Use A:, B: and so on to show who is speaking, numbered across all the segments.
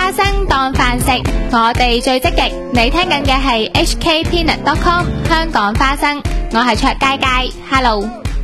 A: 花生當飯食，我哋最積極。你聽緊嘅係 hkpeanut.com 香港花生，我係卓佳佳 ，Hello。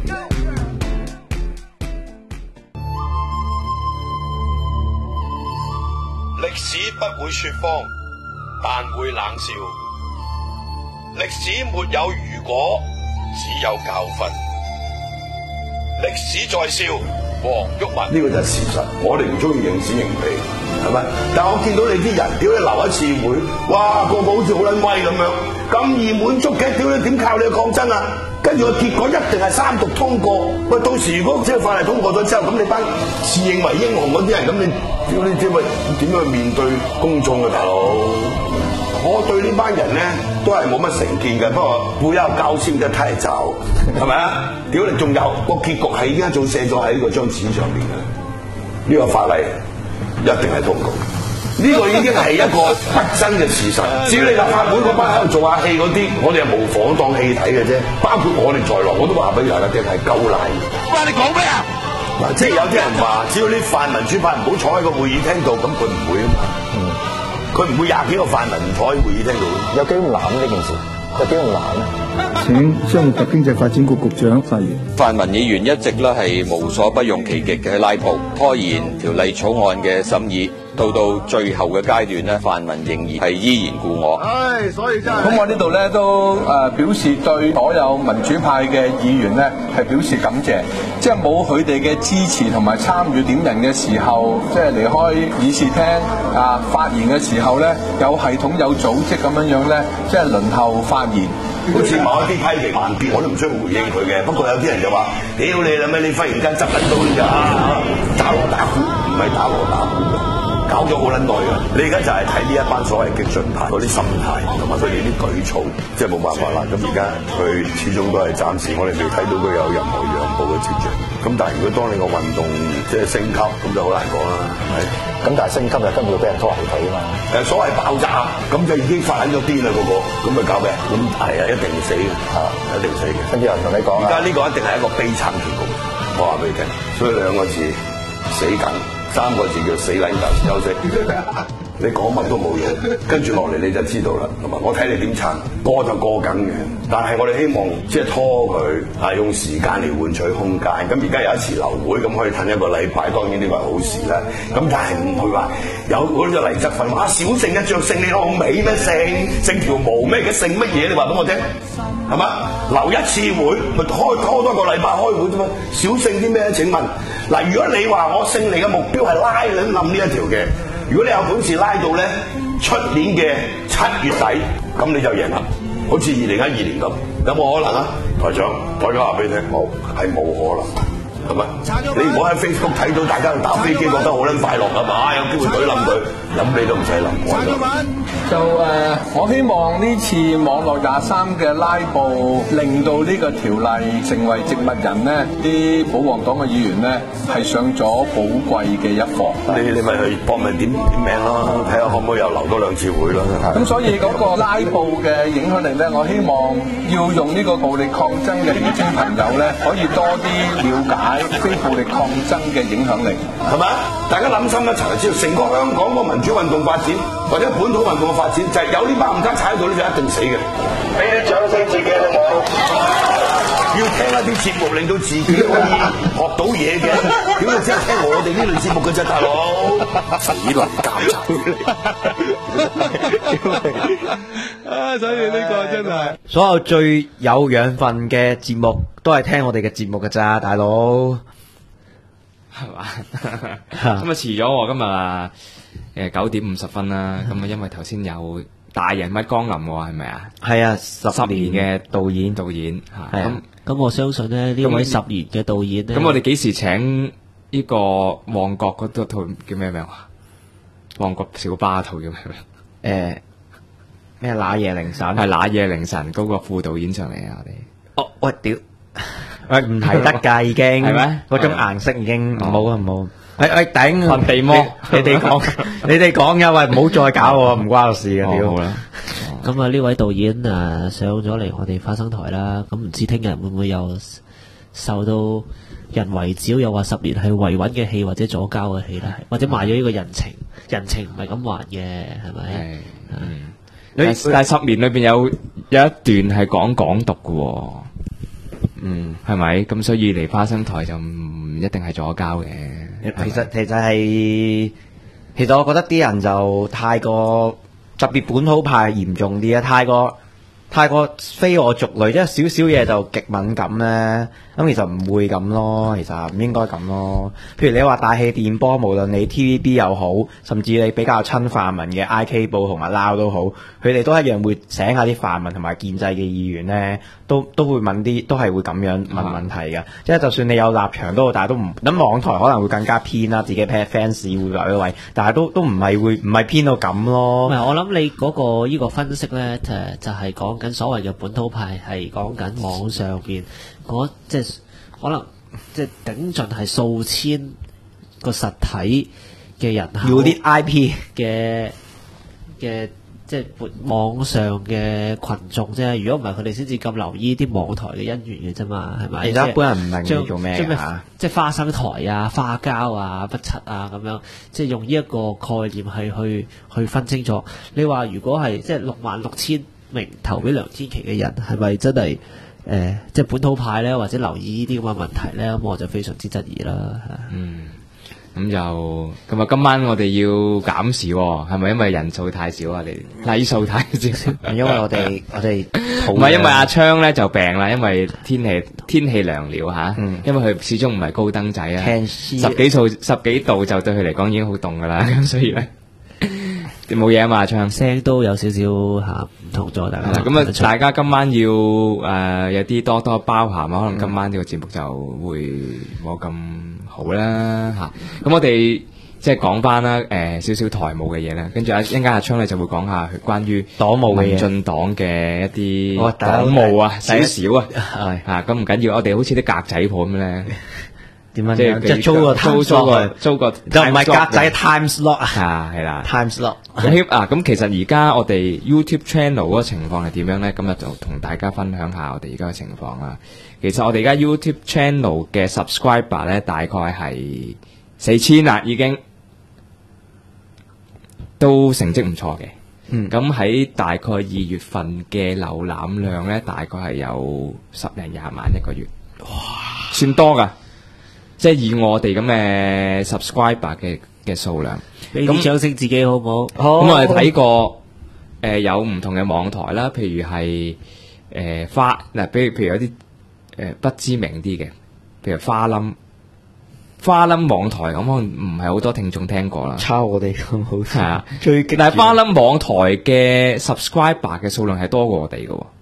B: 歷史不會說謊，但會冷笑。歷史沒有如果，只有教訓。歷史在笑，黃毓民。呢個就係事實，我哋唔中意認屎認屁，係咪？但我見到你啲人，屌你留一次會，哇個個好似好撚威咁樣，咁易滿足嘅，屌你點靠你去抗爭啊？跟住個結果一定係三讀通過。喂，到時如果即係法例通過咗之後，咁你班自認為英雄嗰啲人，咁你屌你知咪點樣去面對公眾啊，大佬？我對呢班人咧都係冇乜成見嘅，不過不要高興得太早，係咪啊？屌你，仲有個結局係已經早寫咗喺呢個張紙上邊嘅，呢個法例一定係通過。呢個已經係一個不爭嘅事實。至於你立法會嗰班喺度做下戲嗰啲，我哋係模仿當戲睇嘅啫。包括我哋在內，我都話俾大家聽係鳩賴。哇！你講咩啊？嗱，即係有啲人話，只要啲泛民主派唔好坐喺個會議廳度，咁佢唔會啊嘛。佢唔會廿幾個泛民唔坐喺會議廳度。
C: 有幾咁難呢件事？有幾咁難咧？
D: 請商務及經濟發展局局長發言。
E: 泛民議員一直咧係無所不用其極嘅拉布，拖延條例草案嘅審議，到最後嘅階段咧，泛民仍然係依然故我。
D: 所以真係。
C: 咁我呢度咧都表示對所有民主派嘅議員咧係表示感謝，即係冇佢哋嘅支持同埋參與點人嘅時候，即係離開議事廳發言嘅時候咧，有系統有組織咁樣咧，即係輪候發言。
B: 好似某一啲批評萬別，我都唔需要回應佢嘅。不過有啲人就話：屌你啦咩？你忽然間執緊到你就打鑼打鼓，唔係打鑼打鼓嘅，搞咗好撚耐嘅。你而家就係睇呢一班所謂激進派嗰啲心態同埋佢哋啲舉措，即係冇辦法啦。咁而家佢始終都係暫時，我哋未睇到佢有任何讓步嘅跡象。咁但係如果當你個運動即係升級，咁就好難講啦，係咪？
C: 咁但係升級就根本會俾人拖後腿啊嘛。
B: 所謂爆炸，咁就已經發緊咗癲啦，個個咁咪搞咩？咁係啊，一定死嘅，一定死嘅。
C: 跟住有人同你講
B: 而家呢個一定係一個悲慘結局，我話俾你聽。所以兩個字死梗，三個字叫死撚梗，休息。你講乜都冇用，跟住落嚟你就知道啦。同埋我睇你點撐，過就過緊嘅。但係我哋希望即係拖佢，用時間嚟換取空間。咁而家有一次流會，咁可以褪一個禮拜，當然呢個係好事啦。咁但係唔會話有嗰啲黎則奮話小勝一仗勝你老味咩？勝條毛咩嘅勝乜嘢？你話俾我聽，係嘛？留一次會咪拖多個禮拜開會啫嘛？小勝啲咩？請問嗱，如果你話我勝利嘅目標係拉撚冧呢一條嘅。如果你有本事拉到咧出年嘅7月底，咁你就贏啦。好似2012年咁，有冇可能啊？台長話俾你聽，冇，係冇可能，係咪？你唔好喺 Facebook 睇到大家打飛機覺得好撚快樂啊嘛，有機會懟冧佢，咁你都唔使諗。
C: 就我希望呢次網絡23嘅拉布，令到呢個條例成為植物人咧，啲保皇黨嘅議員咧係上咗寶貴嘅一課。
B: 你咪去搏命點名咯，睇下可唔可以又留多2次會咯。
C: 咁所以嗰個拉布嘅影響力咧，我希望要用呢個暴力抗爭嘅年輕朋友咧，可以多啲了解非暴力抗爭嘅影響力，
B: 係咪？大家諗深一層就知道，成個香港個民主運動發展或者本土運動嘅發展，就係有呢班唔得踩到呢就一定死嘅。俾啲掌聲自己好冇？要聽一啲節目，令到自己可以學到嘢嘅。點解只係聽我哋呢類節目嘅啫，大佬？只能監察。
F: 所以呢個真係所有最有養分嘅節目，都係聽我哋嘅節目㗎咋，大佬。係嘛？咁啊遲咗喎，今日9點50分啦。咁啊，因為頭先有大人物光臨喎，係咪啊？係啊，10年嘅導演嚇。
G: 咁我相信咧，呢位10年嘅導演咧。
F: 咁我哋幾時請呢個旺角嗰套叫咩名啊？旺角小巴套叫咩名？咩？那夜凌晨係那夜凌晨嗰個副導演上嚟啊！我哋喂屌！喂，唔提得㗎，已經係咩？嗰種顏色已經唔好啊，唔好。喂，頂份地魔，你哋講嘅，喂，唔好再搞喎，唔關我事嘅屌。好啦。
G: 咁啊，呢位導演上咗嚟我哋花生台啦，咁唔知聽日會唔會又受到人圍剿，又話10年係維穩嘅戲或者左膠嘅戲啦，或者賣咗呢個人情， 人情唔係咁還嘅，係咪？
F: 但係10年裏邊有一段係講港獨嘅喎，係咪？咁所以嚟花生台就唔一定係左膠嘅。
H: 其實我覺得啲人就太過特別本土派嚴重啲啊，太過非我族類，即係少少嘢就極敏感咧。咁其實唔會咁咯，其實唔應該咁咯。譬如你話大氣電波，無論你 TVB 又好，甚至你比較親泛民嘅 IK 報同埋撈都好，佢哋都一樣會醒下啲泛民同埋建制嘅議員咧，都會問啲，都係會咁樣問問題嘅。即係就算你有立場都好，但係都唔咁網台可能會更加偏啦，自己 fans 會留一位，但係都唔係偏到咁咯。
G: 唔係，我諗你嗰個呢個分析咧，就係講緊所謂嘅本土派，係講緊網上邊即係可能即係頂盡係數千個實體嘅人口，
H: 要啲 IP
G: 嘅即係網上嘅群眾啫。如果唔係，佢哋先至咁留意啲網台嘅姻緣嘅啫嘛，係咪？
H: 其實一般人唔明你做咩㗎？
G: 即係花生台啊、花膠啊、不柒啊咁樣，即係用呢一個概念係去分清楚。你話如果係即係66000名投俾梁天琦嘅人，係咪真係？即係本土派咧，或者留意呢啲咁嘅問題咧，咁我就非常之質疑啦。
F: 咁啊，今晚我哋要減時喎，係咪因為人數太少啊？你禮數太少？
H: 因為我哋
F: 唔係因為阿昌咧就病啦，因為天氣涼了嚇，因為佢始終唔係高登仔啊，10幾度就對佢嚟講已經好凍噶啦，咁所以咧。冇嘢啊嘛，唱
G: 聲都有少少唔同咗，大家
F: 咁啊，大家今晚要有啲多多包涵，可能今晚呢個節目就會冇咁好啦嚇。咁我哋即係講翻啦，少少台務嘅嘢啦，跟住一陣間阿昌咧就會講下關於
H: 黨務嘅嘢，
F: 民進黨嘅一啲黨務啊，少少啊，嚇咁唔緊要，我哋好似啲格仔鋪咁咧。
H: 點樣？即係租個就唔係格仔 time slot
F: 啊，係啦
H: time slot。
F: 咁其實而家我哋 YouTube channel 嗰個情況係點樣咧？今日就同大家分享下我哋而家嘅情況啦。其實我哋而家 YouTube channel 嘅 subscriber 咧，大概係4000啦，已經都成績唔錯嘅。咁喺大概2月份嘅瀏覽量咧，大概係有10零20萬一個月，哇，算多噶。即係以我哋咁嘅 subscriber 嘅數量，
G: 俾啲掌聲自己好唔好？
F: 咁我哋睇過有唔同嘅網台啦，譬如係譬如有啲不知名啲嘅，譬如花冧網台咁，可能唔係好多聽眾聽過啦。
H: 抄我哋咁好似
F: 係啊，但係花冧網台嘅 subscriber 嘅數量係多過我哋嘅。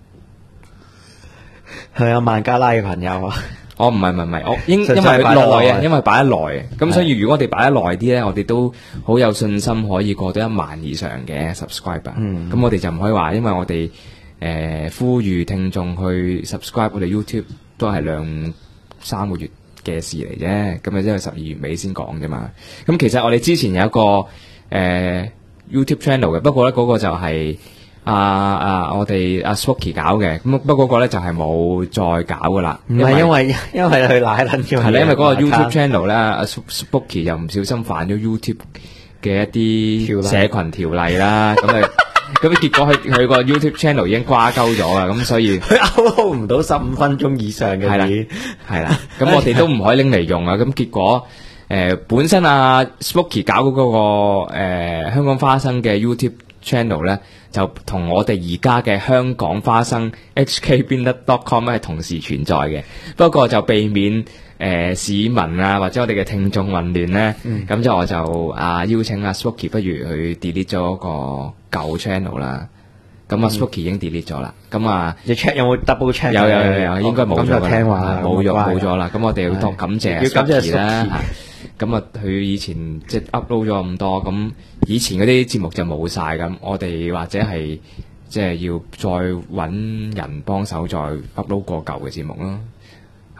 H: 係啊，孟加拉嘅朋友啊。
F: 唔係，因為耐啊，因為擺得耐，咁所以如果我哋擺得耐啲咧，我哋都好有信心可以過到1萬以上嘅 subscriber。咁我哋就唔可以話，因為我哋呼籲聽眾去 subscribe 我哋 YouTube 都係2-3個月嘅事嚟啫。咁啊，因為12月尾先講啫嘛。咁其實我哋之前有一個YouTube channel 嘅，不過咧嗰個就係我哋阿 Spooky 搞嘅，咁不過嗰個咧就係冇再搞噶啦。
H: 唔係因為佢奶撚咗。
F: 係啦，因為嗰個 YouTube channel 咧，阿 Spooky 又唔小心犯咗 YouTube 嘅一啲社群條例啦，咁結果佢個 YouTube channel 已經瓜鳩咗啦，咁所以
H: 佢 upload 唔到15分鐘以上嘅片。
F: 係啦，咁我哋都唔可以拎嚟用啊。咁結果本身阿 Spooky 搞嗰個香港花生嘅 YouTube channel 咧，就同我哋而家嘅香港花生 hkpeanut.com 係同時存在嘅，不過就避免市民啊或者我哋嘅聽眾混亂咧，咁就我就邀請阿 Spooky 不如去 delete 咗個舊 channel 啦。咁Spooky 已經 delete 咗啦。咁
H: 你 check 有冇 double check？
F: 有，應該冇咗啦。
H: 聽話
F: 冇咗啦。咁我哋要多感謝 Spooky 啦。咁佢以前即係 upload 咗咁多，咁以前嗰啲節目就冇晒，咁我哋或者係即係要再揾人幫手再 upload 過舊嘅節目咯。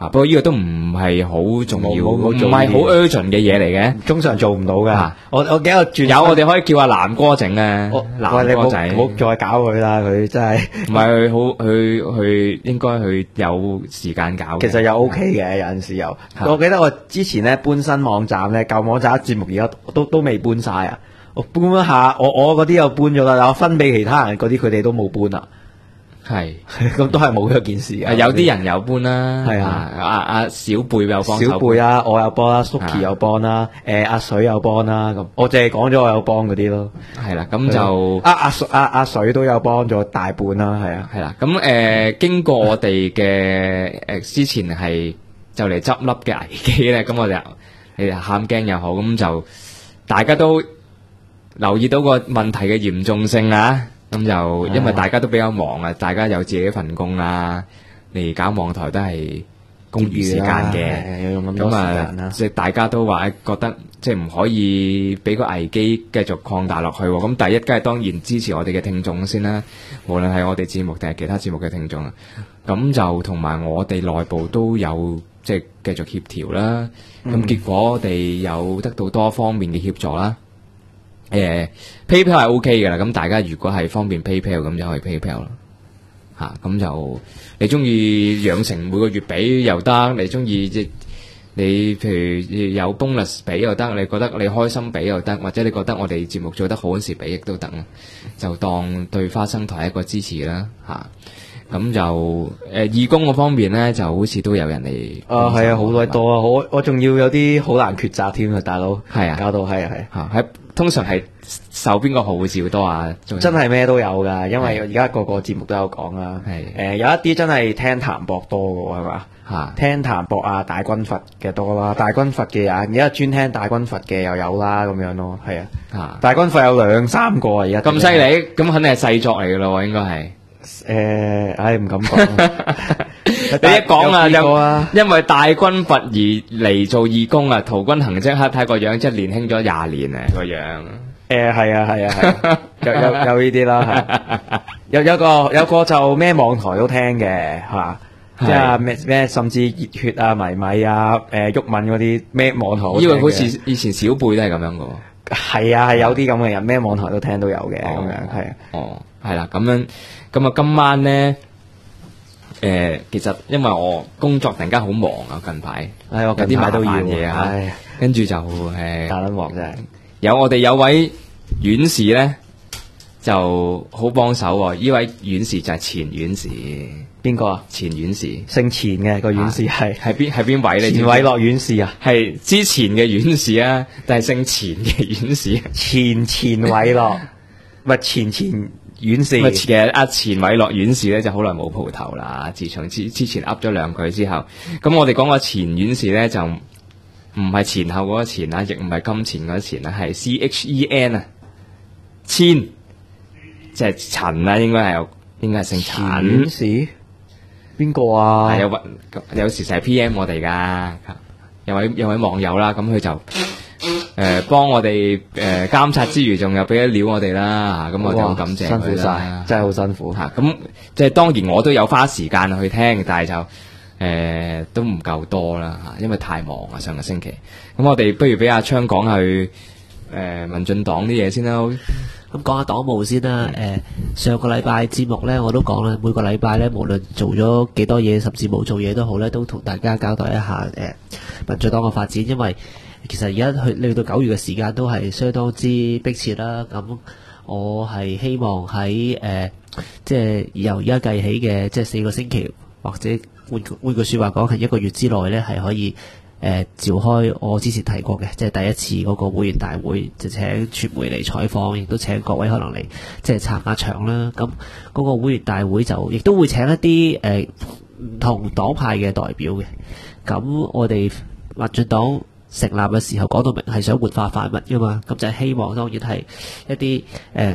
F: 不過呢個都唔係好重要，唔
H: 冇
F: 係好 urgent 嘅嘢嚟嘅，
H: 通常做唔到㗎
F: 啊。
H: 我記得我轉
F: 有我哋可以叫阿南哥整啊，南
H: 喂，你
F: 哥仔。
H: 唔好再搞佢啦，佢真係。
F: 唔係佢好，佢應該佢有時間搞嘅。
H: 其實又 OK 嘅，有陣時又。我記得我之前咧搬新網站咧，舊網站節目而家都未搬晒啊。我搬一下，我嗰啲又搬咗啦，但我分俾其他人嗰啲，佢哋都冇搬啊。
F: 係
H: 咁都係冇咗件事啊。
F: 有啲人有搬啦，
H: 係啊
F: 阿小貝有幫手
H: 小貝啊，我有幫啦，Suki 有幫啦，阿水有幫啦，咁我淨係講咗我有幫嗰啲咯。
F: 係啦，咁就
H: 阿水都有幫咗大半啦，係啊。
F: 係啦，咁經過我哋嘅之前係就嚟執笠嘅危機咧，咁我哋係喊驚又好，咁就大家都留意到個問題嘅嚴重性啊。咁就因為大家都比較忙啊，大家有自己份工啦，嚟搞網台都係公餘時間嘅，咁啊，即係大家都話覺得即係唔可以俾個危機繼續擴大落去喎。咁第一，梗係當然支持我哋嘅聽眾先啦，無論係我哋節目定係其他節目嘅聽眾啊。咁就同埋我哋內部都有即係繼續協調啦。咁結果我哋有得到多方面嘅協助啦。PayPal 係 OK 嘅啦，咁大家如果係方便 PayPal 咁就可以 PayPal 啦，咁就你中意養成每個月俾又得，你中意即你譬如有 bonus 俾又得，你覺得你開心俾又得，或者你覺得我哋節目做得好嗰時俾亦都得，就當對花生台一個支持啦，咁就義工嗰方面咧，就好似都有人嚟。
H: 係啊，好多多啊！我仲要有啲好難抉擇添啊，大佬。係啊，搞到係
F: 喺通常係受邊個號召多啊？
H: 真係咩都有㗎，因為而家個個節目都有講啦。係有一啲真係聽譚博多㗎喎，係嘛？聽譚博啊，大軍閥嘅多啦，大軍閥嘅而家專聽大軍閥嘅又有啦，咁樣咯，係啊。大軍閥有2-3個啊，而家
F: 咁犀利，咁肯定係細作嚟㗎咯，應該係。
H: 唔敢講。
F: 你一講啊，因為大軍閥而嚟做義工啊，陶君行即刻睇個樣，即係年輕咗20年啊個樣。
H: 係啊，有呢啲啦，有個就咩網台都聽嘅，係嘛？即係咩甚至熱血啊、迷米啊、毓民嗰啲咩網台。
F: 因為好似以前小貝都係咁樣噶。
H: 係啊，係有啲咁嘅人，咩網台都聽都有嘅，咁樣係啊。
F: 係啦，咁樣咁啊，今晚咧，其實因為我工作突然間好忙啊，近排有啲麻煩嘢啊，跟住就
H: 大撚忙真係。
F: 我哋有位院士咧就好幫手喎，呢位院士就係前院士。
H: 邊個啊？
F: 前院士，
H: 姓錢嘅個院士係
F: 邊位咧？
H: 錢偉樂院士啊，
F: 係之前嘅院士啊，定係姓錢嘅院士？
H: 錢偉樂，唔係錢院士。
F: 其實阿錢偉樂院士咧就好耐冇蒲頭啦。自從之前噏咗2句之後，咁我哋講個錢院士咧就唔係前後嗰個錢啊，亦唔係金錢嗰個錢啊，係 CHEN 啊，錢即係陳啊，應該係姓陳。
H: 院士邊個啊？
F: 有時就係 PM 我哋噶，有位網友啦，咁佢就幫我哋監察之餘，仲有俾啲料我哋啦，咁我就好感謝佢啦。
H: 辛苦晒，真係好辛苦嚇。
F: 咁即係當然我都有花時間去聽，但係就都唔夠多啦嚇，因為太忙啊上個星期。咁我哋不如俾阿昌講下去民進黨啲嘢先啦。
G: 咁講下黨務先啦。上個禮拜節目咧，我都講啦，每個禮拜咧，無論做咗幾多嘢，甚至冇做嘢都好咧，都同大家交代一下民進黨嘅發展。因為其實而家去到9月嘅時間都係相當之迫切啦。咁我係希望喺即係由而家計起嘅即係4個星期，或者換句説話講係1個月之內咧，係可以召開我之前提過嘅，即係第一次嗰個會員大會，就請傳媒嚟採訪，亦都請各位可能嚟即係撐下場啦。咁嗰個會員大會就亦都會請一啲唔同黨派嘅代表嘅。咁我哋民進黨成立嘅時候講到明係想活化泛民噶嘛，咁就係希望當然係一啲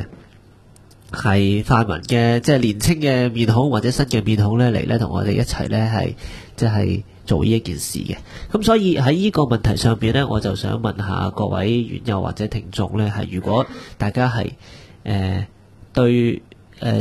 G: 係泛民嘅即係年青嘅面孔或者新嘅面孔咧嚟咧同我哋一齊咧係即係做呢一件事嘅。咁所以喺呢個問題上邊咧，我就想問下各位院友或者聽眾咧，係如果大家係對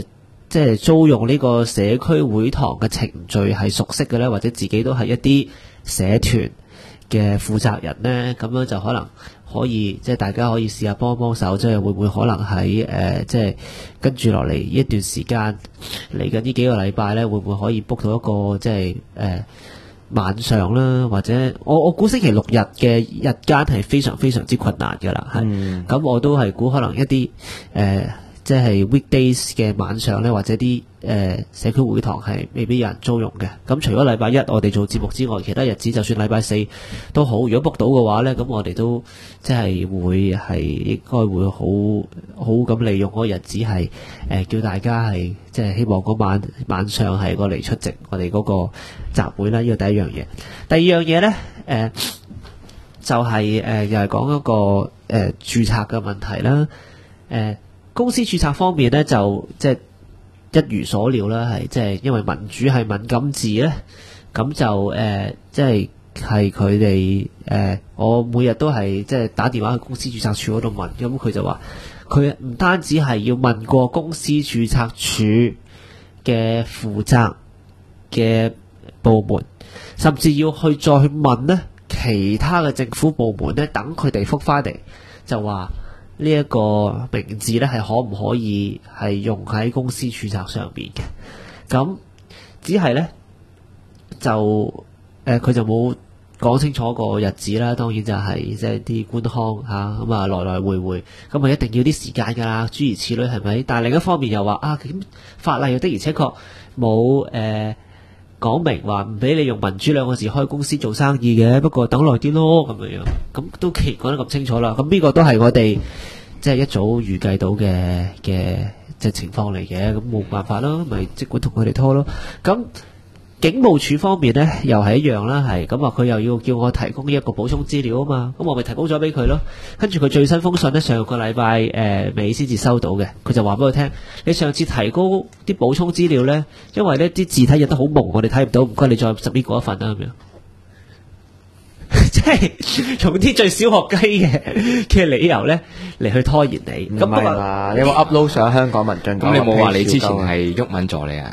G: 即係租用呢個社區會堂嘅程序係熟悉嘅咧，或者自己都係一啲社團嘅負責人咧，咁樣就可能可以即係大家可以試下幫手，即係會唔會可能喺即係跟住落嚟一段時間嚟緊呢幾個禮拜咧，會唔會可以 book 到一個即係晚上啦，或者我估星期六日嘅日間係非常非常之困難㗎啦，係咁我都係估可能一啲即係 weekdays 嘅晚上咧，或者啲社區會堂係未必有人租用嘅。咁除咗禮拜一我哋做節目之外，其他日子就算禮拜四都好，如果 book 到嘅話咧，咁我哋都即係會係應該會好咁利用嗰個日子係叫大家係即係希望嗰晚上係過嚟出席我哋嗰個集會啦。呢個第一樣嘢。第二樣嘢咧就係又係講一個註冊嘅問題啦。公司註冊方面咧，就即係一如所料啦，係即係因為民主係敏感字咧，咁就即係佢哋我每日都係即係打電話去公司註冊處嗰度問，咁佢就話佢唔單止係要問過公司註冊處嘅負責嘅部門，甚至要再去問呢其他嘅政府部門咧，等佢哋覆翻嚟就話。呢一個名字咧係可唔可以係用喺公司註冊上邊嘅？咁只係咧就佢就冇講清楚個日子啦。當然就係即係啲官腔嚇咁啊，來來回回咁啊，一定要啲時間㗎啦。諸如此類係咪？但係另一方面又話啊，咁法例又的而且確冇講明話唔俾你用民主兩個字開公司做生意嘅，不過等耐啲咯咁樣，咁都既然講得咁清楚啦，咁呢個都係我哋即係一早預計到嘅即係情況嚟嘅，咁冇辦法咯，咪即管同佢哋拖咯。咁警務處方面呢，又係一樣啦，係咁話佢又要叫我提供一個補充資料啊嘛，咁我咪提供咗俾佢咯。跟住佢最新封信呢，上個禮拜尾先至收到嘅，佢就話俾我聽，你上次提供啲補充資料呢，因為呢啲字體印得好蒙，我哋睇唔到，唔該你再submit過一份啦咁樣。即係用啲最小學雞嘅理由咧嚟去拖延你。
H: 唔係嘛？你有冇 upload 上香港民進黨？
F: 咁你冇話你之前係毓民助理啊？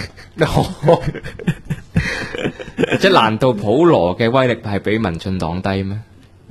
F: 即係難道普羅嘅威力係比民進黨低咩？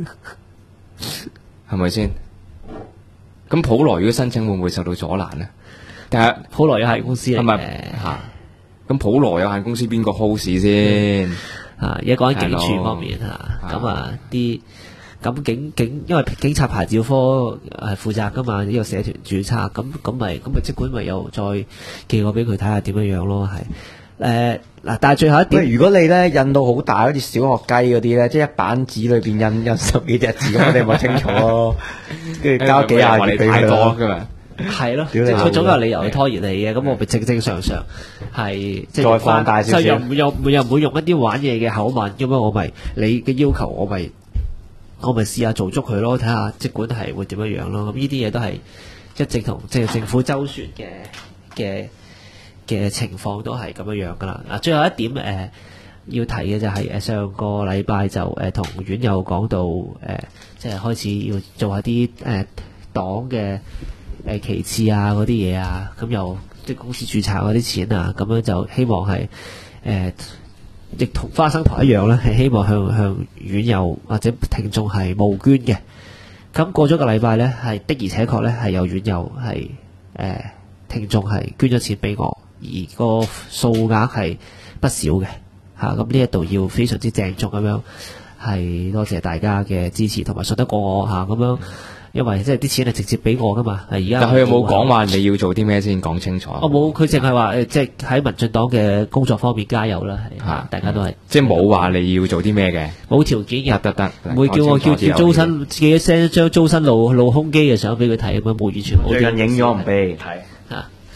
F: 係咪先？咁普羅如果申請會唔會受到阻攔呢？但係
G: 普羅有限公司嚟嘅
F: 嚇，咁普羅有限公司邊個 host 先？
G: 而家講緊警署方面咁啊啲咁因為警察牌照科係負責噶嘛，呢個社團註冊，咁咪即管咪又再寄過俾佢睇下點樣咯，係嗱，但係最後一點，
H: 如果你咧印到好大，好似小學雞嗰啲咧，即係一版紙裏邊印10幾隻字，咁我哋咪清楚咯，跟住交幾廿頁俾佢咯。
G: 係咯，即係佢總有理由去拖延你嘅，咁我咪正常係即係
H: 再放大少少，
G: 又唔會用一啲玩嘢嘅口吻，咁樣我咪你嘅要求我咪試下做足佢咯，睇下即管係會點樣咯。咁呢啲嘢都係一直同即係政府周旋嘅情況都係咁樣噶啦。嗱，最後一點要提嘅就係上個禮拜就同院友講到即係開始要做下啲黨嘅旗幟啊嗰啲嘢啊，咁又即係公司註冊嗰啲錢啊，咁樣就希望係亦同花生台一樣啦，係希望向院友或者聽眾係募捐嘅。咁過咗個禮拜呢，係的而且確呢係有院友係聽眾係捐咗錢俾我，而個數額係不少嘅嚇。咁呢一度要非常之鄭重咁樣係多謝大家嘅支持同埋信得過我嚇咁樣。因為即係啲錢係直接俾我噶嘛，而家
F: 但佢有冇講話你要做啲咩先講清楚？
G: 我冇，佢淨係話即係喺民進黨嘅工作方面加油啦，係大家都係
F: 即係冇話你要做啲咩嘅，
G: 冇條件嘅，
F: 得，
G: 唔會叫我叫租身自己 send 張租身露胸肌嘅相俾佢睇咁樣，冇完全冇。
H: 最近影咗唔俾睇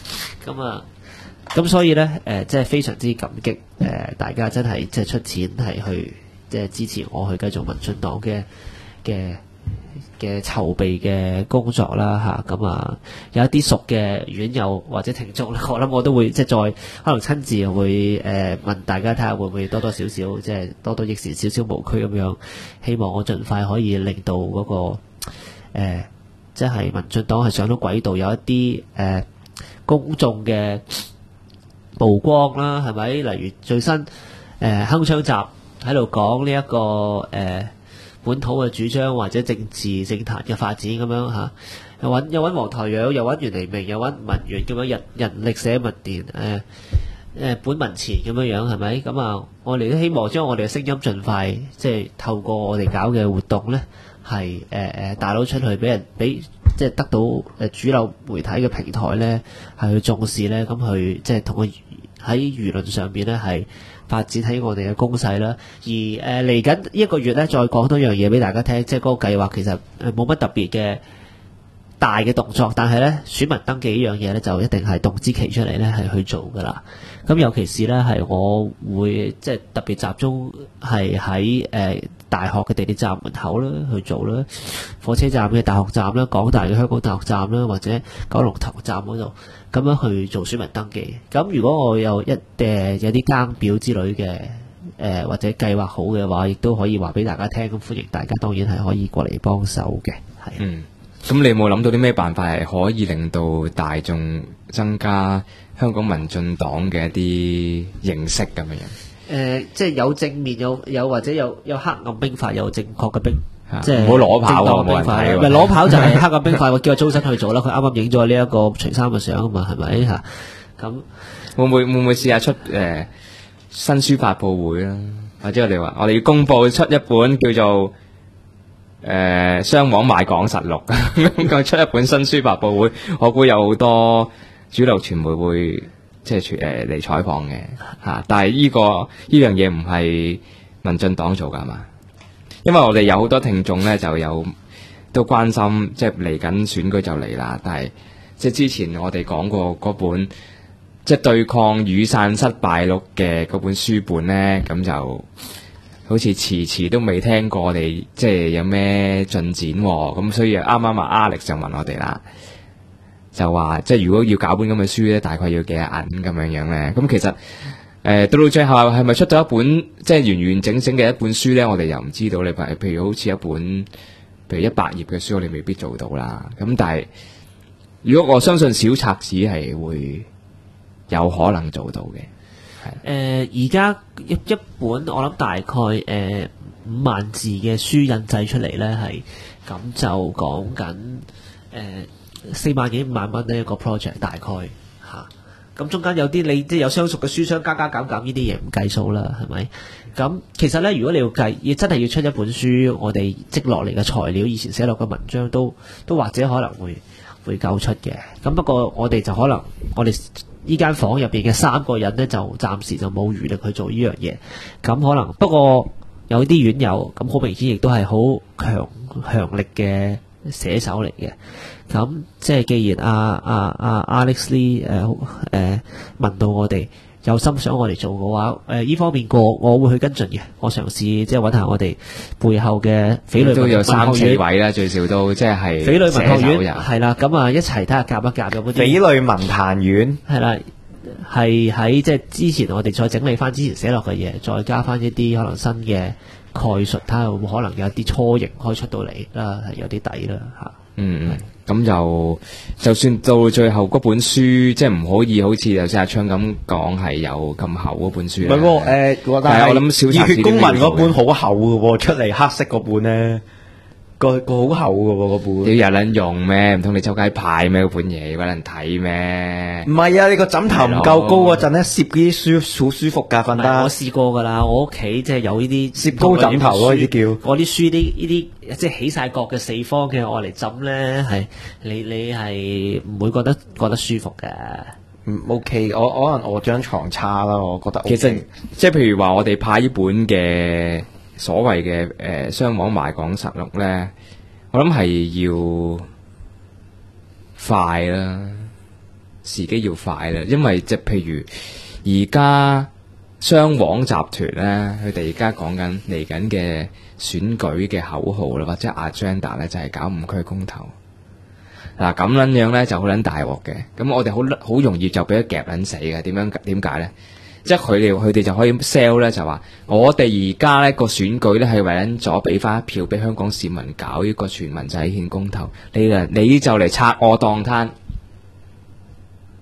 G: 咁所以咧即係非常之感激大家真係即係出錢係去即係支持我去繼續民進黨嘅籌備嘅工作啦嚇，咁有一啲熟嘅院友或者聽眾咧，我諗我都會即係再可能親自會問大家睇下會唔會多多少少即係多益善少少無拘咁樣，希望我盡快可以令到嗰個即係民進黨係上到軌道，有一啲公眾嘅曝光啦，係咪？例如最新鏗鏘集喺度講呢一個本土嘅主張或者政治政壇嘅發展咁樣嚇，又揾黃台仰，又揾袁彌明，又揾文源咁樣人力寫文電本文前咁樣樣係咪？咁啊，我哋都希望將我哋嘅聲音盡快即係透過我哋搞嘅活動咧，係大佬出去俾即係得到主流媒體嘅平台咧，係去重視咧，咁去即係同佢喺輿論上邊咧係發展喺我哋嘅攻勢啦。而嚟緊一個月咧，再講多樣嘢俾大家聽，即係嗰個計劃其實冇乜特別嘅大嘅動作，但係咧選民登記呢樣嘢咧就一定係動之期出嚟咧係去做噶啦。咁尤其是咧係我會即係特別集中係喺大學嘅地鐵站門口啦去做啦，火車站嘅大學站啦，港大嘅香港大學站啦，或者九龍塘站嗰度咁樣去做選民登記。咁如果我有有啲更表之類嘅或者計劃好嘅話，亦都可以話俾大家聽。咁歡迎大家當然係可以過嚟幫手嘅。係。
F: 咁你有冇諗到啲咩辦法係可以令到大眾增加香港民進黨嘅一啲認識咁樣？
G: 即係有正面有或者有黑暗兵法，有正確嘅兵，即係
F: 唔好裸跑
G: 喎，冇人睇。唔係裸跑就係黑暗兵法，我叫阿周生去做啦。佢啱啱影咗呢一個除衫嘅相啊嘛，係咪嚇？咁
F: 會唔會試下出新書發佈會啦？或者我哋話我哋要公佈出一本叫做雙黃賣港實錄咁出一本新書發佈會，我估有好多主流傳媒會即係嚟採訪嘅嚇，但係呢樣嘢唔係民進黨做㗎嘛？因為我哋有好多聽眾咧，就有都關心，即係嚟緊選舉就嚟啦。但係即係之前我哋講過嗰本即係對抗雨傘失敗錄嘅嗰本書本咧，咁就好似遲都未聽過我哋即係有咩進展喎。咁所以啱啱阿 Alex 就問我哋啦，就話即係如果要搞本咁嘅書咧，大概要幾多銀咁樣咧？咁其實到最後係咪出咗一本即係完完整整嘅一本書咧？我哋又唔知道。你譬如好似一本譬如100頁嘅書，我哋未必做到啦。咁但係如果我相信小冊子係會有可能做到嘅。
G: 而家一本我諗大概5萬字嘅書印製出嚟咧，係咁就講緊4萬幾5萬蚊呢一個 project 大概嚇。咁中間有啲你即係有相熟嘅書商加減呢啲嘢唔計數啦，係咪？咁其實咧，如果你要計，真係要出一本書，我哋積落嚟嘅材料，以前寫落嘅文章都或者可能會夠出嘅。咁不過我哋就可能我哋呢間房入邊嘅3個人咧，就暫時就冇餘力去做呢樣嘢。咁可能不過有啲院友咁好明顯，亦都係好強力嘅寫手嚟嘅。咁即係既然Alex Lee 問到我哋有心想我哋做嘅話，呢方面我會去跟進嘅。我嘗試即係揾下我哋背後嘅匪類
F: 都有3-4位啦，最少都即係
G: 匪類文學院係啦。咁啊一齊睇下夾一夾有冇啲
H: 匪類文壇院
G: 係啦，係喺即係之前我哋再整理翻之前寫落嘅嘢，再加翻一啲可能新嘅概述，睇下會唔會可能有啲雛形可以出到嚟啦，係有啲底啦嚇。
F: 咁就算到最後嗰本書，即係唔可以好似頭先阿昌咁講係有咁厚嗰本書。
H: 唔係喎，但係我諗小熱血公民嗰本好厚嘅喎，出嚟黑色嗰本咧，個好厚嘅喎嗰本。
F: 要有人用咩？唔通你周街派咩？嗰本嘢有人睇咩？
H: 唔係啊！你個枕頭唔夠高嗰陣咧，攝啲書好舒服㗎，瞓得。
G: 我試過㗎啦，我屋企即係有呢啲
H: 攝高枕頭咯，呢啲叫。
G: 我啲書呢啲即係起晒角嘅四方嘅，我嚟枕咧係你係唔會覺得舒服嘅。
H: OK，我可能我張床差啦，我覺得 OK。
F: 其實即係譬如話，我哋派呢本嘅所謂嘅雙黃賣港實錄咧，我諗係要快啦，時機要快啦，因為即係譬如而家雙黃集團咧，佢哋而家講緊嚟緊嘅選舉嘅口號啦，或者 agenda 咧，就係搞5區公投。嗱咁撚樣咧就好撚大鑊嘅，咁我哋好容易就俾佢夾撚死嘅。點解咧？即係佢哋就可以 sell 咧，就話我哋而家咧個選舉咧係為撚咗俾翻一票俾香港市民搞呢個全民制憲公投，你就嚟拆我當攤。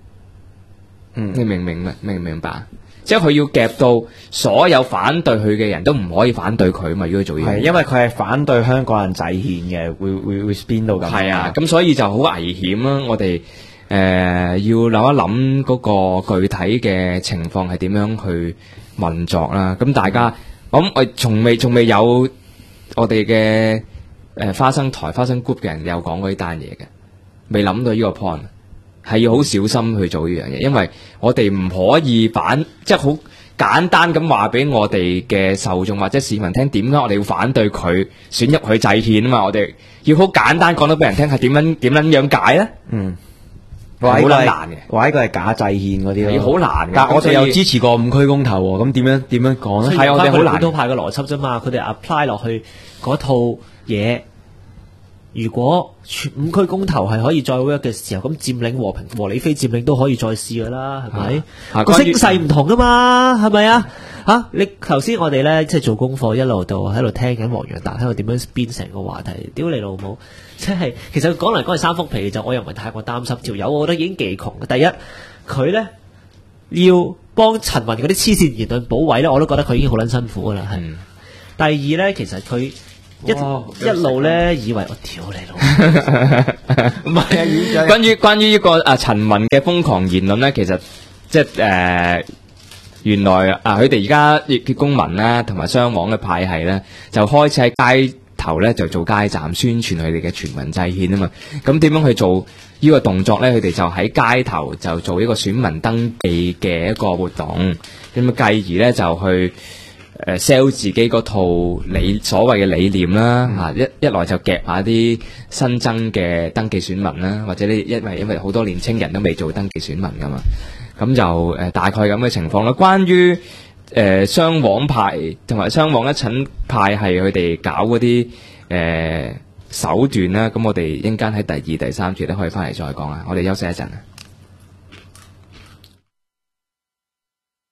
F: 你明唔明白？即係佢要夾到所有反對佢嘅人都唔可以反對佢嘛？如果佢做呢樣嘢，
H: 係因為佢係反對香港人制憲嘅，會 spin 到咁。
F: 係啊，咁所以就好危險啦。我哋要諗一諗嗰個具體嘅情況係點樣去運作啦。咁大家，我從未有我哋嘅花生台花生 group 嘅人有講過呢單嘢嘅，未諗到呢個 point。係要好小心去做呢樣嘢，因為我哋唔可以即係好簡單咁話俾我哋嘅受眾或者市民聽點解我哋要反對佢選入去制憲啊嘛，我哋要好簡單講到俾人聽係點樣解咧？好難嘅，
H: 話呢個係假制憲嗰啲咯，
F: 好難嘅。
H: 但係我哋又支持過5區公投喎，咁點樣講咧？
G: 係我哋好難。本土派嘅邏輯啫嘛，佢哋 apply 落去嗰套嘢。如果5區公投係可以再 work 嘅時候，咁佔領和理非佔領都可以再試噶啦，係咪？個聲勢唔同噶嘛，係咪啊？你頭先我哋咧即係做功課一路喺度聽緊黃洋達喺度點樣編成個話題，屌你老母！即係其實講嚟講去三幅皮就我又唔係太過擔心，條友我覺得已經技窮。第一，佢咧要幫陳雲嗰啲黐線言論補位咧，我都覺得佢已經好撚辛苦噶啦。第二咧，其實佢。一路咧以為我屌你老母，唔係啊！
F: 關於呢個陳雲嘅瘋狂言論咧，其實即係原來佢哋而家熱血公民啦，同埋雙網嘅派系咧，就開始喺街頭咧就做街站宣傳佢哋嘅全民制憲啊嘛。咁點樣去做呢個動作咧？佢哋就喺街頭就做一個選民登記嘅一個活動，咁繼而咧就去。sell 自己嗰套所謂嘅理念啦，一來就夾下啲新增嘅登記選民啦，或者因為好多年青人都未做登記選民噶嘛，咁就大概咁嘅情況啦。關於雙黃派同埋雙黃一診派係佢哋搞嗰啲手段啦，咁我哋一陣間喺第2、第3節咧可以翻嚟再講啊。我哋休息一陣啊。